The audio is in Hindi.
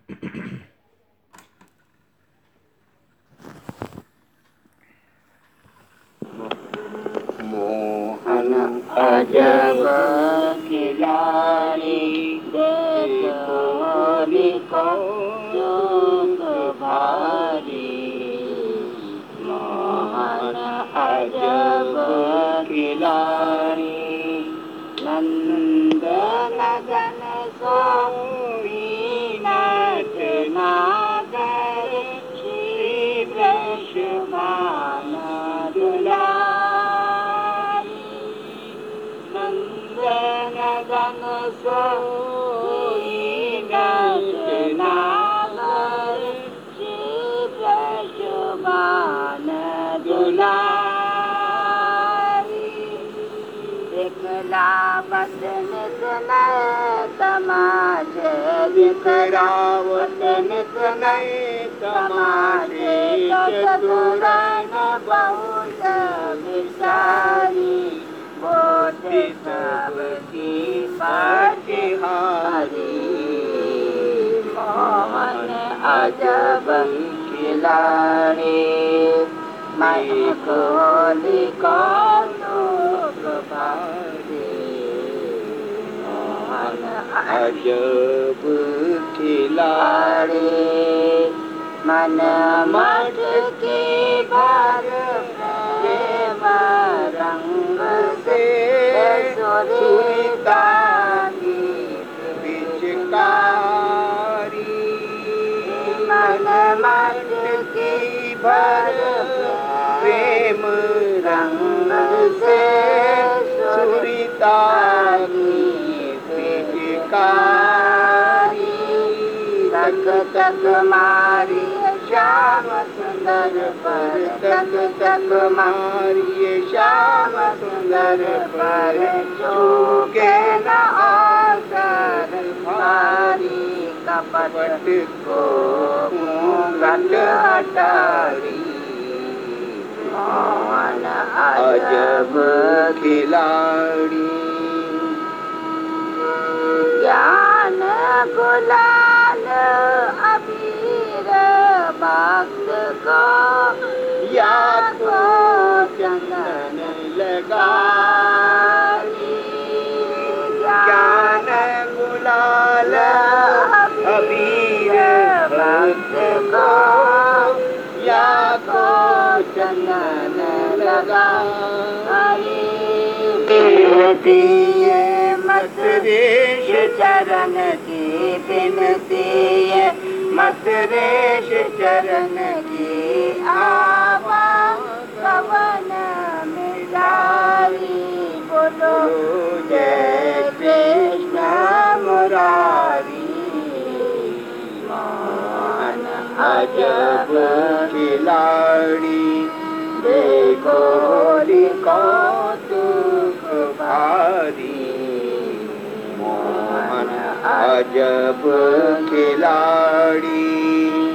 मोहन अजब खिलाड़ी देखो लिखो जोग भारी। मोहन अजब खिलाड़ी नंद नगन सोई नट नागर श्री वृषभान दुलारी। नंद नगन सोई नट नागर श्री वृषभान दुलारी। दिखला वतन नए तमाशे दिखरावतन नए तमाशे चतुर न बहुत विचारी। बोते सबकी पटिहारी। मोहन अजब खिलाड़ी मैं खोली कौतुक भारी। मोहन अजब खिलाड़ी मन मट की भर प्रेम रंग से सुरीता गीत पिचकारी। मन मट की भर प्रेम रंग से सुरीता गीत पिचकारी। तक तक मारी श्याम सुंदर पर तक तक मारी श्याम सुंदर पर चूके न अवसर भारी। कपट को घट हटारी। मोहन अजब खिलाड़ी ज्ञान गुलाल अबीर भक्त को या को चंदन लगाई। ज्ञान गुलाल अबीर भक्त को या को चंदन लगाई। बिनती मत रेश चरण की बिनती मत रेश चरण की आवा कवन मिटारी। बोलो जय कृष्ण मुरारी। मोहन अजब खिलाड़ी देखो कौतुक भारी। मोहन अजब खिलाड़ी